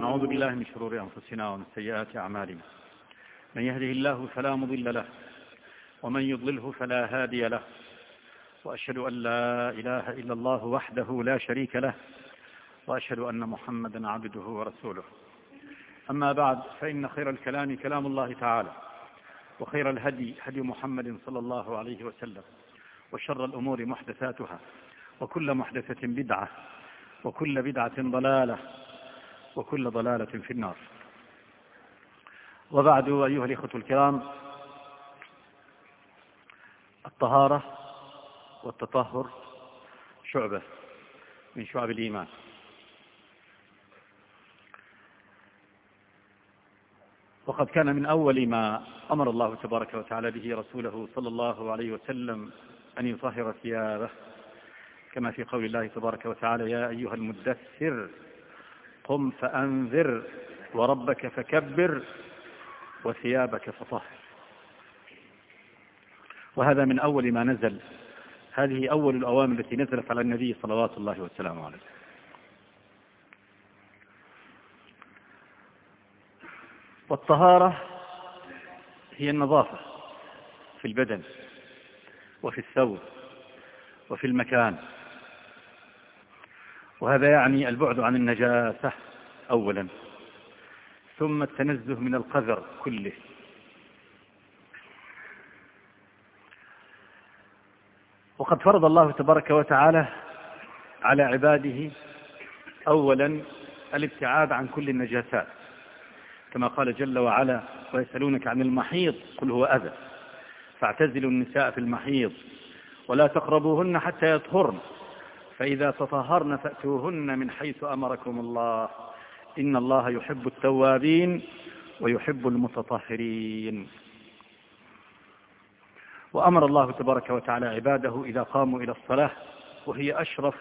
نعوذ بالله من شرور أنفسنا ومن سيئات أعمالنا. من يهده الله فلا مضل له ومن يضلله فلا هادي له، وأشهد أن لا إله إلا الله وحده لا شريك له، وأشهد أن محمدا عبده ورسوله. أما بعد، فإن خير الكلام كلام الله تعالى، وخير الهدي هدي محمد صلى الله عليه وسلم، وشر الأمور محدثاتها، وكل محدثة بدعة، وكل بدعة ضلالة، وكل ضلالة في النار. وبعد، أيها الإخوة الكرام، الطهارة والتطهر شعبة من شعب الإيمان، وقد كان من أول ما أمر الله تبارك وتعالى به رسوله صلى الله عليه وسلم أن يطهر ثيابه، كما في قول الله تبارك وتعالى: يا أيها المدثر قم فأنذر وربك فكبر وثيابك فطهر. وهذا من أول ما نزل، هذه أول الأوامر التي نزلت على النبي صلوات الله وسلامه عليه. والطهارة هي النظافة في البدن وفي الثوب وفي المكان، وهذا يعني البعد عن النجاسة أولا، ثم التنزه من القذر كله، وقد فرض الله تبارك وتعالى على عباده أولا الابتعاد عن كل النجاسات، كما قال جل وعلا: ويسألونك عن المحيض قل هو أذى فاعتزلوا النساء في المحيض ولا تقربوهن حتى يطهرن فإذا تطهرن فأتوهن من حيث أمركم الله إن الله يحب التوابين ويحب المتطهرين. وأمر الله تبارك وتعالى عباده إذا قاموا إلى الصلاة، وهي أشرف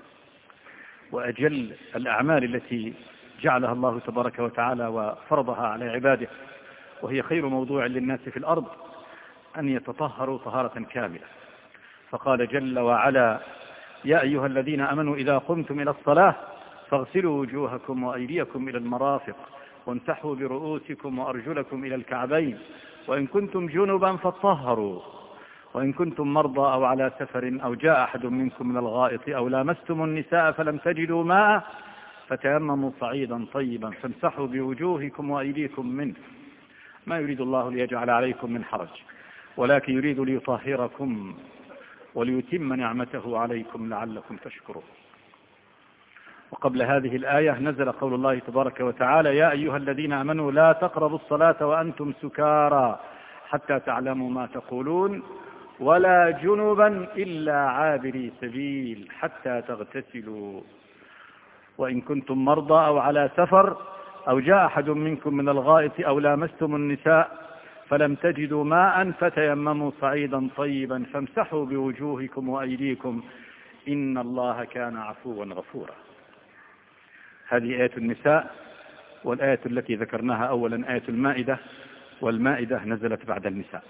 وأجل الأعمال التي جعلها الله تبارك وتعالى وفرضها على عباده، وهي خير موضوع للناس في الأرض، أن يتطهروا طهارة كاملة. فقال جل وعلا: يا أيها الذين آمنوا إذا قمتم إلى الصلاة فاغسلوا وجوهكم وأيديكم إلى المرافق وامسحوا برؤوسكم وأرجلكم إلى الكعبين وإن كنتم جنبا فاطهروا وإن كنتم مرضى أو على سفر أو جاء أحد منكم من الغائط أو لامستم النساء فلم تجدوا ماء فتيمموا صعيدا طيبا فامسحوا بوجوهكم وأيديكم منه ما يريد الله ليجعل عليكم من حرج ولكن يريد ليطهركم وليتم نعمته عليكم لعلكم تشكرون. وقبل هذه الآية نزل قول الله تبارك وتعالى: يا أيها الذين آمنوا لا تقربوا الصلاة وأنتم سكارى حتى تعلموا ما تقولون ولا جنبا إلا عابري سبيل حتى تغتسلوا وإن كنتم مرضى أو على سفر أو جاء أحد منكم من الغائط أو لامستم النساء فلم تجدوا ماء فتيمموا صعيدا طيبا فامسحوا بوجوهكم وأيديكم إن الله كان عفوا غفورا. هذه آية النساء، والآية التي ذكرناها أولا آية المائدة، والمائدة نزلت بعد النساء.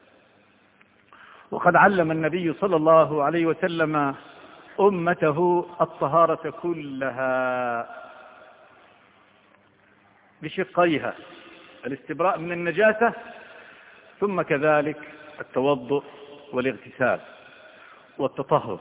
وقد علم النبي صلى الله عليه وسلم أمته الطهارة كلها بشقيها: الاستبراء من النجاسة، ثم كذلك التوضؤ والاغتسال والتطهر.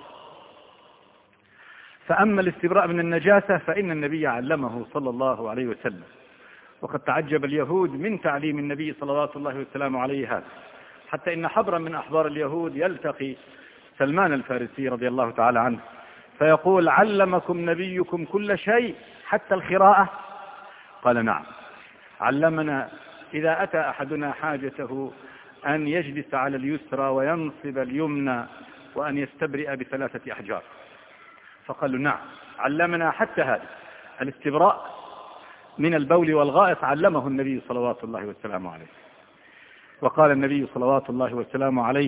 فأما الاستبراء من النجاسة فإن النبي علمه صلى الله عليه وسلم، وقد تعجب اليهود من تعليم النبي صلوات الله وسلامه عليه هذا، حتى إن حبرا من أحبار اليهود يلتقي سلمان الفارسي رضي الله تعالى عنه فيقول: علمكم نبيكم كل شيء حتى الخراءة؟ قال: نعم، علمنا إذا أتى أحدنا حاجته أن يجلس على اليسرى وينصب اليمنى وأن يستبرئ ب3 أحجار. فقالوا: نعم، علمنا حتى هذا الاستبراء من البول والغائط، علمه النبي صلوات الله وسلامه عليه. وقال النبي صلوات الله وسلامه عليه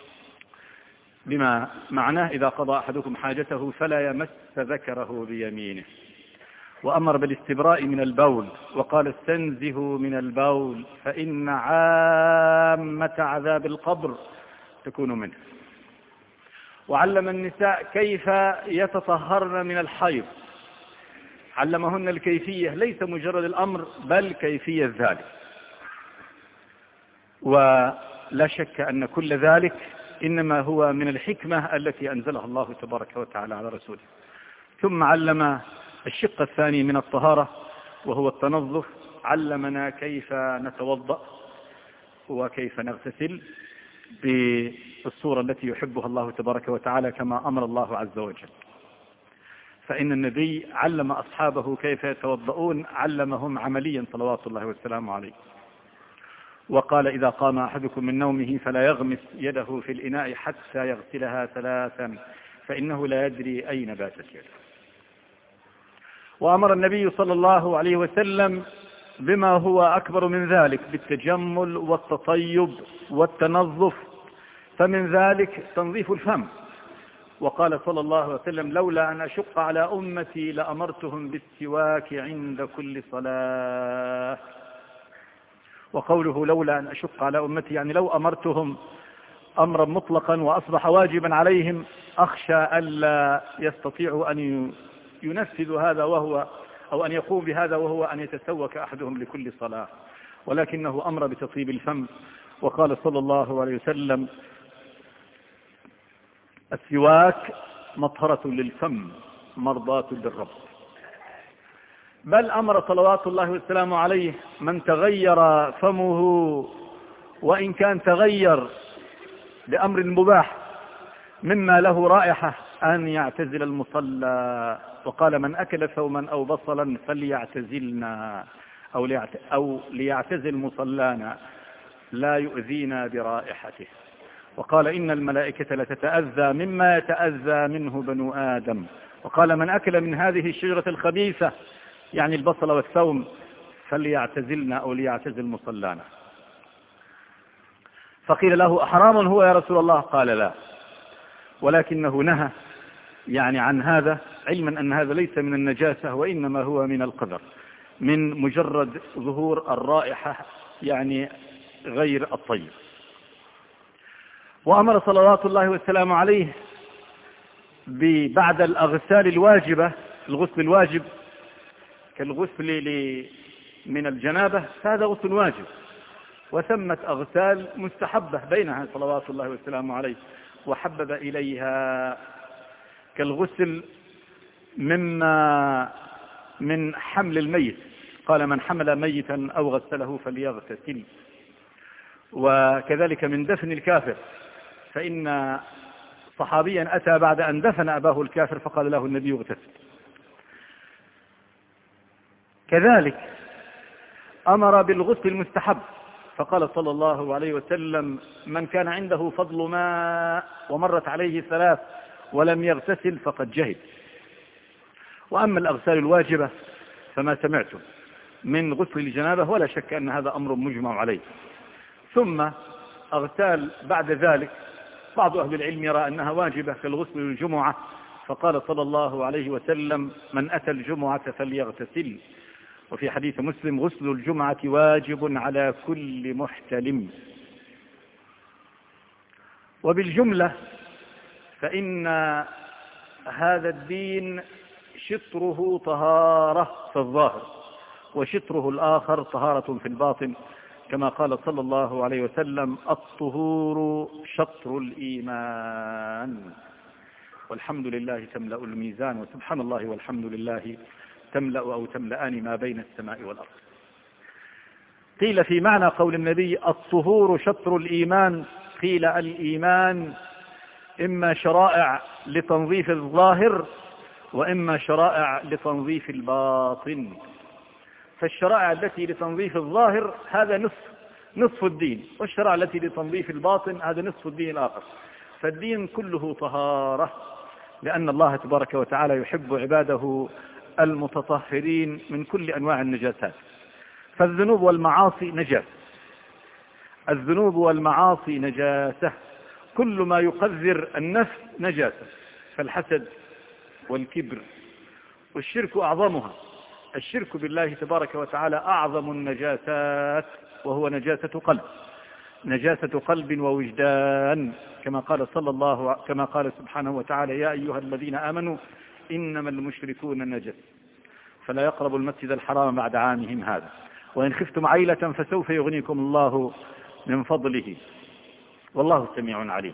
بما معناه: إذا قضى أحدكم حاجته فلا يمس ذكره بيمينه. وأمر بالاستبراء من البول وقال: استنزهوا من البول فإن عامة عذاب القبر تكون منه. وعلم النساء كيف يتطهرن من الحيض، علمهن الكيفية، ليس مجرد الأمر بل كيفية ذلك. ولا شك أن كل ذلك إنما هو من الحكمة التي أنزلها الله تبارك وتعالى على رسوله. ثم علم الشق الثاني من الطهارة وهو التنظف، علمنا كيف نتوضأ وكيف نغتسل بالصورة التي يحبها الله تبارك وتعالى كما أمر الله عز وجل. فإن النبي علم أصحابه كيف يتوضؤون، علمهم عمليا صلوات الله والسلام عليه. وقال: إذا قام أحدكم من نومه فلا يغمس يده في الإناء حتى يغسلها 3 فإنه لا يدري أين باتت يده. وأمر النبي صلى الله عليه وسلم بما هو أكبر من ذلك، بالتجمل والتطيب والتنظف، فمن ذلك تنظيف الفم. وقال صلى الله عليه وسلم: لولا أن أشق على أمتي لأمرتهم بالسواك عند كل صلاة. وقوله لولا أن أشق على أمتي يعني لو أمرتهم أمرا مطلقا وأصبح واجبا عليهم أخشى ألا يستطيعوا أن ينفذوا هذا وهو أو أن يقوم بهذا وهو أن يتسوك أحدهم لكل صلاة، ولكنه أمر بتطيب الفم. وقال صلى الله عليه وسلم: السواك مطهرة للفم مرضاة للرب. بل أمر صلوات الله والسلام عليه من تغير فمه وإن كان تغير بأمر مباح مما له رائحة أن يعتزل المصلى. وقال: من أكل ثوما أو بصلا فليعتزلنا أو ليعتزل مصلانا لا يؤذينا برائحته. وقال: إن الملائكة لتتأذى مما يتأذى منه بنو آدم. وقال: من أكل من هذه الشجرة الخبيثة يعني البصل والثوم فليعتزلنا أو ليعتزل مصلانا. فقيل له: أحرام هو يا رسول الله؟ قال: لا، ولكنه نهى يعني عن هذا، علما أن هذا ليس من النجاسة وإنما هو من القذر، من مجرد ظهور الرائحة يعني غير الطيب. وأمر صلوات الله والسلام عليه بعد الأغسال الواجبة، الغسل الواجب كالغسل من الجنابة، فهذا غسل واجب، وثمة أغسال مستحبة بينها صلوات الله والسلام عليه وحبب إليها، كالغسل من حمل الميت، قال: من حمل ميتا أو غسله فليغتسل. وكذلك من دفن الكافر، فإن صحابيا أتى بعد أن دفن أباه الكافر فقال له النبي: اغتسل. كذلك أمر بالغسل المستحب، فقال صلى الله عليه وسلم: من كان عنده فضل ماء ومرت عليه 3 ولم يغتسل فقد جهد. وأما الأغسال الواجبة فما سمعتم من غسل الجنابة، ولا شك أن هذا أمر مجمع عليه. ثم أغسال بعد ذلك بعض أهل العلم يرى أنها واجبة كالغسل الجمعة، فقال صلى الله عليه وسلم: من أتى الجمعة فليغتسل. وفي حديث مسلم: غسل الجمعة واجب على كل محتلم. وبالجملة فإن هذا الدين شطره طهارة في الظاهر وشطره الآخر طهارة في الباطن، كما قال صلى الله عليه وسلم: الطهور شطر الإيمان. والحمد لله تملأ الميزان، وسبحان الله والحمد لله تملأ أو تملأان ما بين السماء والأرض. قيل في معنى قول النبي: الطهور شطر الإيمان، قيل: الإيمان إما شرائع لتنظيف الظاهر وإما شرائع لتنظيف الباطن. فالشرائع التي لتنظيف الظاهر هذا نصف الدين، والشرائع التي لتنظيف الباطن هذا نصف الدين الآخر. فالدين كله طهارة، لأن الله تبارك وتعالى يحب عباده المتطهرين من كل أنواع النجاسات. فالذنوب والمعاصي نجاسة، الذنوب والمعاصي نجاسة، كل ما يقذر النفس نجاسة، فالحسد والكبر والشرك أعظمها. الشرك بالله تبارك وتعالى أعظم النجاسات، وهو نجاسة قلب، نجاسة قلب ووجدان، كما قال سبحانه وتعالى: يا أيها الذين آمنوا إنما المشركون نجس فلا يقربوا المسجد الحرام بعد عامهم هذا، وإن خفتم عيلة فسوف يغنيكم الله من فضله، والله سميع عليم.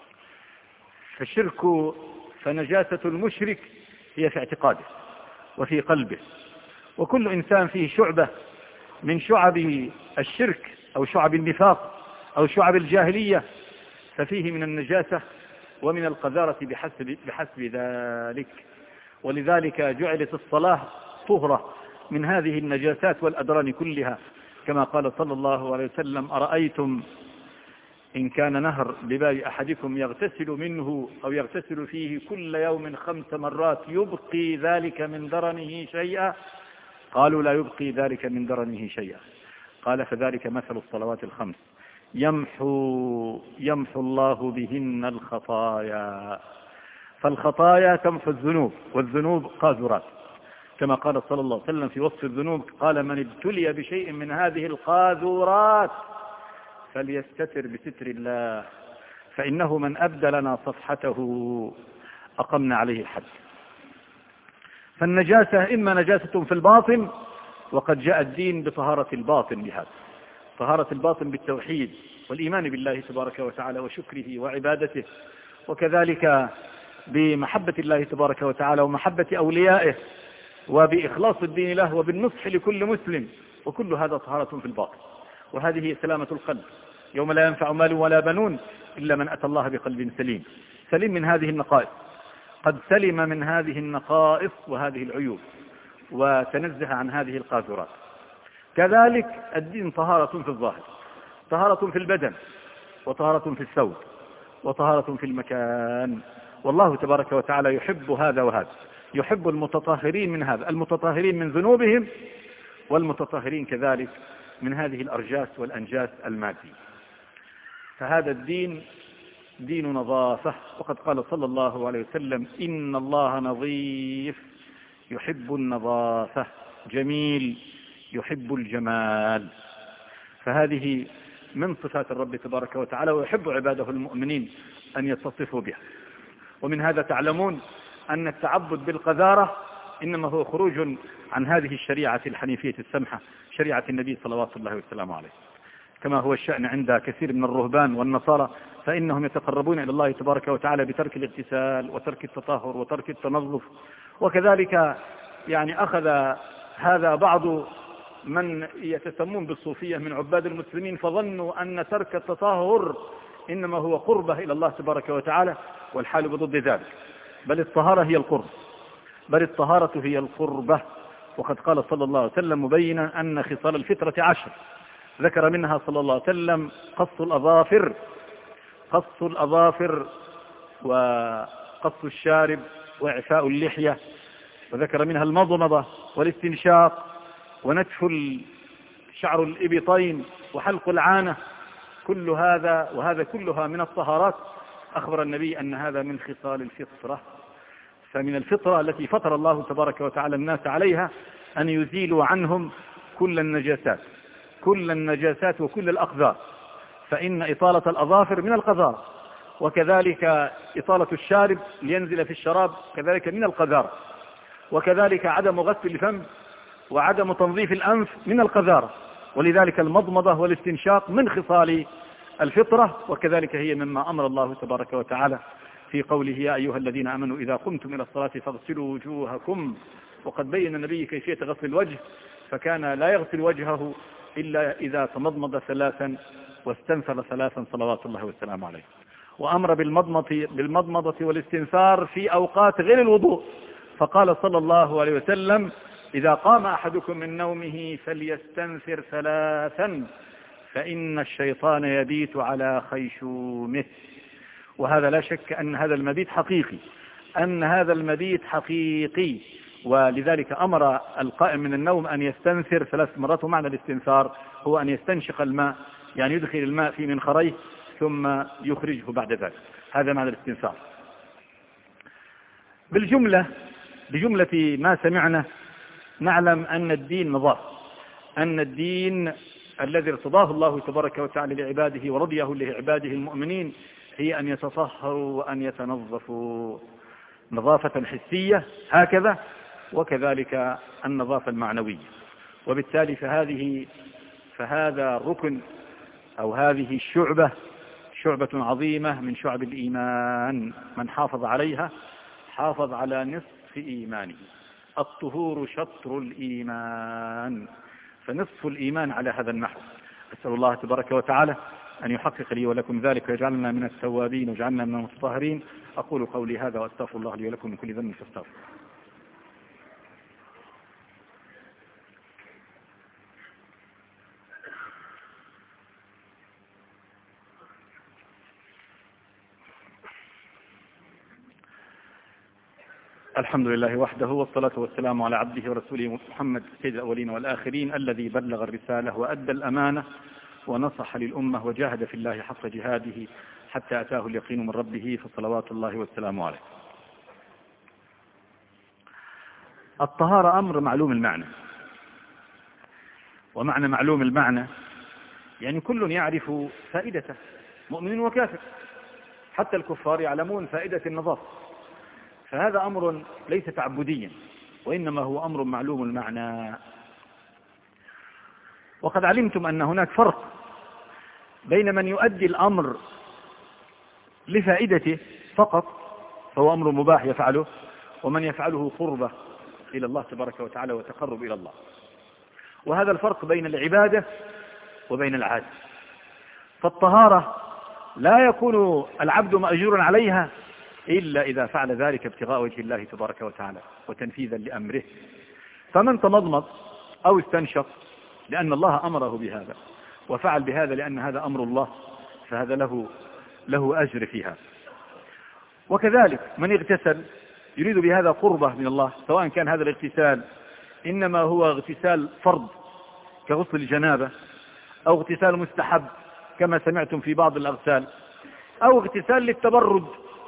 فنجاسة المشرك هي في اعتقاده وفي قلبه، وكل إنسان فيه شعبة من شعب الشرك أو شعب النفاق أو شعب الجاهلية ففيه من النجاسة ومن القذارة بحسب ذلك. ولذلك جعلت الصلاة طهرة من هذه النجاسات والأدران كلها، كما قال صلى الله عليه وسلم: أرأيتم إن كان نهر بباب أحدكم يغتسل منه أو يغتسل فيه كل يوم 5 مرات يبقي ذلك من درنه شيئا؟ قالوا: لا يبقي ذلك من درنه شيئا. قال: فذلك مثل الصلوات ال5 يمحو الله بهن الخطايا. فالخطايا تمحو الذنوب، والذنوب قاذورات، كما قال صلى الله عليه وسلم في وصف الذنوب: قال: من ابتلي بشيء من هذه القاذورات فليستتر بستر الله، فإنه من أبدى لنا صفحته أقمنا عليه الحد. فالنجاسة إما نجاسة في الباطن، وقد جاء الدين بطهارة الباطن بهذا، طهارة الباطن بالتوحيد والإيمان بالله تبارك وتعالى وشكره وعبادته، وكذلك بمحبة الله تبارك وتعالى ومحبة أوليائه، وبإخلاص الدين له، وبالنصح لكل مسلم، وكل هذا طهارة في الباطن. وهذه هي سلامة القلب، يوم لا ينفع مال ولا بنون إلا من أتى الله بقلب سليم، سليم من هذه النقائص، قد سلم من هذه النقائص وهذه العيوب، وتنزه عن هذه القاذورات. كذلك الدين طهارة في الظاهر، طهارة في البدن، وطهارة في الثوب، وطهارة في المكان. والله تبارك وتعالى يحب هذا وهذا، يحب المتطهرين من هذا، المتطهرين من ذنوبهم، والمتطهرين كذلك من هذه الأرجاس والأنجاس المادية. فهذا الدين دين نظافة، وقد قال صلى الله عليه وسلم: إن الله نظيف يحب النظافة، جميل يحب الجمال. فهذه من صفات الرب تبارك وتعالى، ويحب عباده المؤمنين أن يتصفوا بها. ومن هذا تعلمون أن التعبد بالقذارة إنما هو خروج عن هذه الشريعة الحنيفية السمحة، شريعة النبي صلوات الله وسلامه عليه، كما هو الشأن عند كثير من الرهبان والنصارى، فإنهم يتقربون إلى الله تبارك وتعالى بترك الاغتسال وترك التطهر وترك التنظف. وكذلك أخذ هذا بعض من يتسمون بالصوفية من عباد المسلمين، فظنوا أن ترك التطهر إنما هو قربة إلى الله تبارك وتعالى، والحال بضد ذلك، بل الطهارة هي القرب، بل الطهارة هي القربة. وقد قال صلى الله عليه وسلم مبينا أن خصال الفطرة 10، ذكر منها صلى الله عليه وسلم قص الأظافر وقص الشارب وإعفاء اللحية، وذكر منها المضمضة والاستنشاق ونتف شعر الإبطين وحلق العانة، كل هذا وهذا كلها من الطهارات. أخبر النبي أن هذا من خصال الفطرة. فمن الفطرة التي فطر الله تبارك وتعالى الناس عليها أن يزيلوا عنهم كل النجاسات وكل الأقذار، فإن إطالة الأظافر من القذارة، وكذلك إطالة الشارب لينزل في الشراب كذلك من القذارة، وكذلك عدم غسل الفم وعدم تنظيف الأنف من القذارة. ولذلك المضمضة والاستنشاق من خصال الفطرة، وكذلك هي مما أمر الله تبارك وتعالى في قوله: يا أيها الذين آمنوا إذا قمتم إلى الصلاة فاغسلوا وجوهكم. وقد بين النبي كيفية غسل الوجه، فكان لا يغسل وجهه إلا إذا تمضمض 3 واستنثر 3 صلوات الله والسلام عليه. وأمر بالمضمضة والاستنثار في أوقات غير الوضوء، فقال صلى الله عليه وسلم: إذا قام أحدكم من نومه فليستنثر 3 فإن الشيطان يبيت على خيشومه. وهذا لا شك أن هذا المبيت حقيقي، ولذلك أمر القائم من النوم أن يستنثر 3 مرات. ومعنى الاستنثار هو أن يستنشق الماء، يدخل الماء في منخريه ثم يخرجه بعد ذلك، هذا معنى الاستنثار. بجملة ما سمعنا نعلم أن الدين نظافة، أن الدين الذي ارتضاه الله تبارك وتعالى لعباده ورضيه لعباده المؤمنين هي أن يتطهروا وأن يتنظفوا نظافة حسية هكذا، وكذلك النظافة المعنوية. وبالتالي فهذا الركن أو هذه شعبة عظيمة من شعب الإيمان، من حافظ عليها حافظ على نصف إيمانه. الطهور شطر الإيمان، فنصف الإيمان على هذا النحو. أسأل الله تبارك وتعالى أن يحقق لي ولكم ذلك ويجعلنا من التوابين ويجعلنا من المتطهرين. أقول قولي هذا وأستغفر الله لي ولكم من كل ذنب فاستغفروا. الحمد لله وحده، والصلاة والسلام على عبده ورسوله محمد سيد الأولين والآخرين، الذي بلغ الرسالة وأدى الأمانة ونصح للأمة وجاهد في الله حق جهاده حتى أتاه اليقين من ربه، فصلوات الله والسلام عليه. الطهارة أمر معلوم المعنى، ومعنى معلوم المعنى يعني كل يعرف فائدته، مؤمن وكافر، حتى الكفار يعلمون فائدة النظافة. فهذا أمر ليس تعبديا، وإنما هو أمر معلوم المعنى. وقد علمتم أن هناك فرق بين من يؤدي الأمر لفائدته فقط فهو أمر مباح يفعله، ومن يفعله قربة إلى الله تبارك وتعالى وتقرب إلى الله. وهذا الفرق بين العبادة وبين العادة. فالطهارة لا يكون العبد مأجورا عليها إلا إذا فعل ذلك ابتغاء وجه الله تبارك وتعالى وتنفيذا لأمره. فمن تمضمض أو استنشق لأن الله أمره بهذا، وفعل بهذا لأن هذا أمر الله، فهذا له أجر فيها. وكذلك من اغتسل يريد بهذا قربة من الله، سواء كان هذا الاغتسال إنما هو اغتسال فرض كغسل الجنابة، أو اغتسال مستحب كما سمعتم في بعض الأغسال، أو اغتسال للتبرد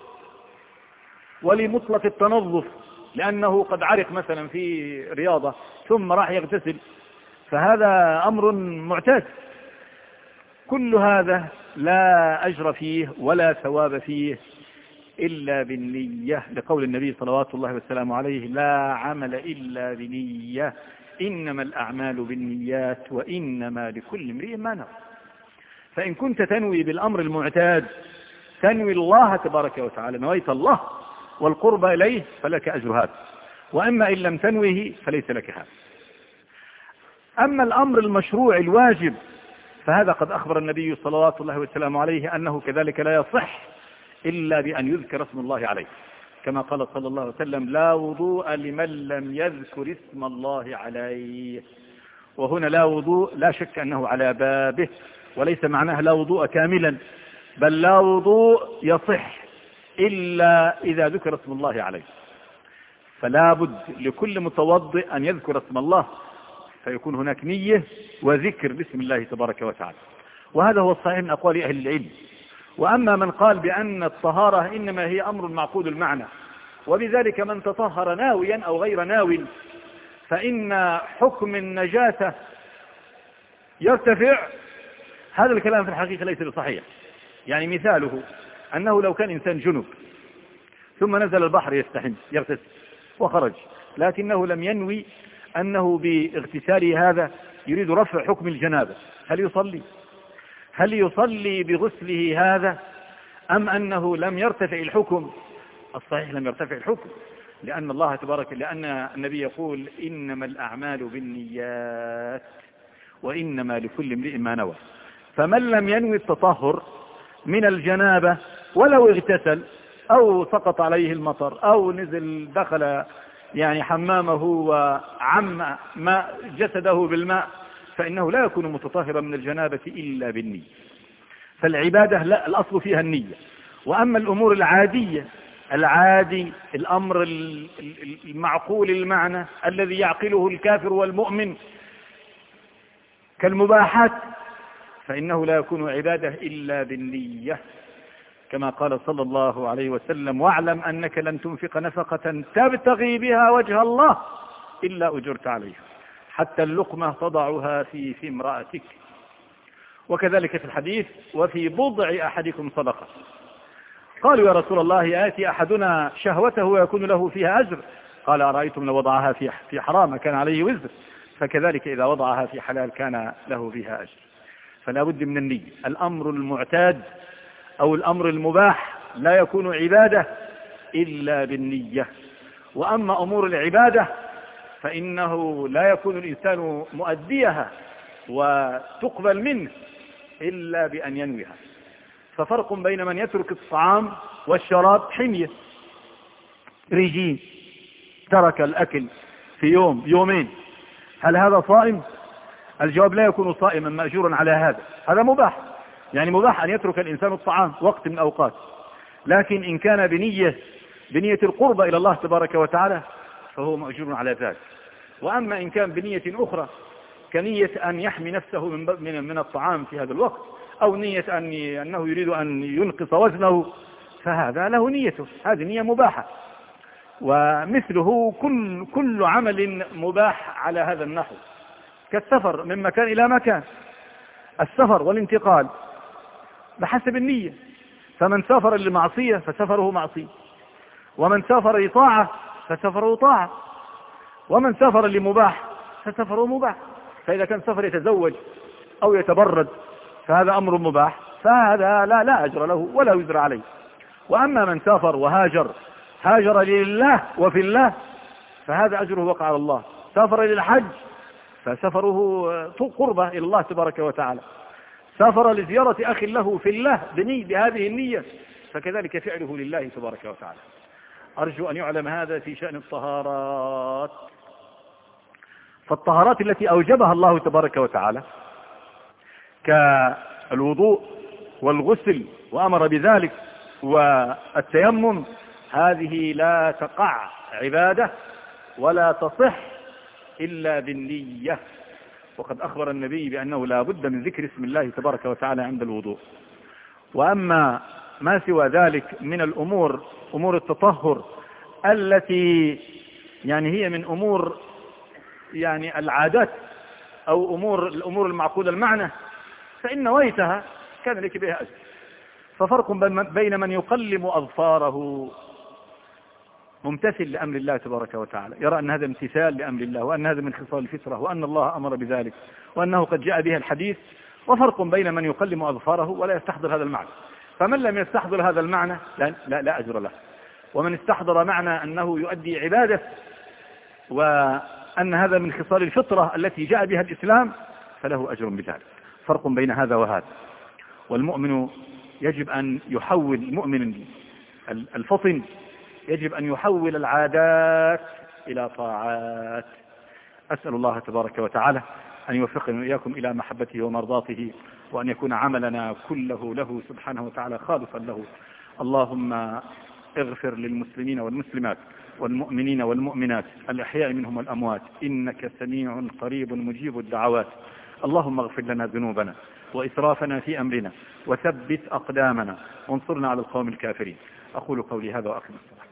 ولمطلق التنظف لأنه قد عرق مثلا في رياضة ثم راح يغتسل، فهذا أمر معتاد. كل هذا لا أجر فيه ولا ثواب فيه إلا بالنية، لقول النبي صلوات الله والسلام عليه: لا عمل إلا بنية، إنما الأعمال بالنيات وإنما لكل امرئ ما نوى. فإن كنت تنوي بالأمر المعتاد، تنوي الله تبارك وتعالى، نويت الله والقرب إليه، فلك أجر هذا. وأما إن لم تنويه فليس لك هذا. أما الأمر المشروع الواجب فهذا قد أخبر النبي صلوات الله والسلام عليه أنه كذلك لا يصح إلا بأن يذكر اسم الله عليه، كما قال صلى الله عليه وسلم: لا وضوء لمن لم يذكر اسم الله عليه. وهنا لا وضوء لا شك أنه على بابه، وليس معناه لا وضوء كاملا، بل لا وضوء يصح إلا إذا ذكر اسم الله عليه. فلا بد لكل متوضئ أن يذكر اسم الله، فيكون هناك نية وذكر باسم الله تبارك وتعالى. وهذا هو الصحيح من أقوال أهل العلم. وأما من قال بأن الطهارة إنما هي أمر معقود المعنى، وبذلك من تطهر ناويا أو غير ناو فإن حكم النجاسة يرتفع، هذا الكلام في الحقيقة ليس بصحيح. يعني مثاله أنه لو كان إنسان جنب ثم نزل البحر يغتسل وخرج، لكنه لم ينوي أنه باغتساله هذا يريد رفع حكم الجنابة، هل يصلي بغسله هذا أم أنه لم يرتفع الحكم؟ الصحيح لم يرتفع الحكم، لأن الله تبارك، لأن النبي يقول: إنما الأعمال بالنيات وإنما لكل امرئ ما نوى. فمن لم ينوي التطهر من الجنابة ولو اغتسل أو سقط عليه المطر أو نزل دخل يعني حمامه وعم ماء جسده بالماء، فإنه لا يكون متطهرا من الجنابة إلا بالنية. فالعبادة لا، الأصل فيها النية. وأما الأمور العادية، العادي، الأمر المعقول المعنى الذي يعقله الكافر والمؤمن كالمباحات، فإنه لا يكون عبادة إلا بالنية، كما قال صلى الله عليه وسلم: واعلم أنك لن تنفق نفقة تبتغي بها وجه الله إلا أجرت عليها، حتى اللقمة تضعها في امرأتك. وكذلك في الحديث: وفي بضع أحدكم صدقة. قالوا: يا رسول الله، يأتي أحدنا شهوته ويكون له فيها أجر؟ قال أرأيتم لو وضعها في حرام كان عليه وزر، فكذلك إذا وضعها في حلال كان له فيها أجر. فلا بد من النية. الأمر المعتاد أو الأمر المباح لا يكون عبادة إلا بالنية. وأما أمور العبادة فإنه لا يكون الإنسان مؤديها وتقبل منه إلا بأن ينويها. ففرق بين من يترك الطعام والشراب حمية، رجيم، ترك الأكل في يوم يومين، هل هذا صائم؟ الجواب لا يكون صائما مأجورا على هذا. هذا مباح، يعني مباح أن يترك الإنسان الطعام وقت من أوقات، لكن إن كان بنية القربة إلى الله تبارك وتعالى فهو مأجور على ذلك. وأما إن كان بنية أخرى كنية أن يحمي نفسه من الطعام في هذا الوقت، أو نية أنه يريد أن ينقص وزنه، فهذا له نيته، هذه نية مباحة. ومثله كل عمل مباح على هذا النحو، كالسفر من مكان إلى مكان. السفر والانتقال بحسب النية، فمن سافر للمعصية فسفره معصية، ومن سافر لطاعة فسفره طاعة، ومن سافر لمباح فسفره مباح. فإذا كان سفر يتزوج أو يتبرد فهذا أمر مباح، فهذا لا أجر له ولا وزر عليه. وأما من سافر هاجر لله وفي الله فهذا أجره وقع على الله. سافر للحج فسفره قربة إلى الله تبارك وتعالى. سافر لزيارة أخ له في الله بهذه النية فكذلك فعله لله تبارك وتعالى. أرجو أن يعلم هذا في شأن الطهارات. فالطهارات التي أوجبها الله تبارك وتعالى كالوضوء والغسل وأمر بذلك والتيمم، هذه لا تقع عبادة ولا تصح إلا بالنية. وقد أخبر النبي بأنه لا بد من ذكر اسم الله تبارك وتعالى عند الوضوء. وأما ما سوى ذلك من الأمور، أمور التطهر التي هي من أمور العادات أو الأمور المعقولة المعنى، فإن نويتها كان لك بها أجر. ففرق بين من يقلم أظفاره ممتثل لأمر الله تبارك وتعالى، يرى أن هذا امتثال لأمر الله، وأن هذا من خصال الفطرة، وأن الله أمر بذلك، وأنه قد جاء به الحديث. وفرق بين من يقلم أظفاره ولا يستحضر هذا المعنى. فمن لم يستحضر هذا المعنى لا أجر له. ومن استحضر معنى أنه يؤدي عبادة وأن هذا من خصال الفطرة التي جاء بها الإسلام فله أجر بذلك. فرق بين هذا وهذا. والمؤمن يجب أن يحول، المؤمن الفطن يجب أن يحول العادات إلى طاعات. أسأل الله تبارك وتعالى أن يوفقنا وإياكم إلى محبته ومرضاته، وأن يكون عملنا كله له سبحانه وتعالى خالصا له. اللهم اغفر للمسلمين والمسلمات والمؤمنين والمؤمنات الأحياء منهم والأموات، إنك سميع قريب مجيب الدعوات. اللهم اغفر لنا ذنوبنا وإسرافنا في أمرنا، وثبت أقدامنا، وانصرنا على القوم الكافرين. أقول قولي هذا وأقم الصلاة.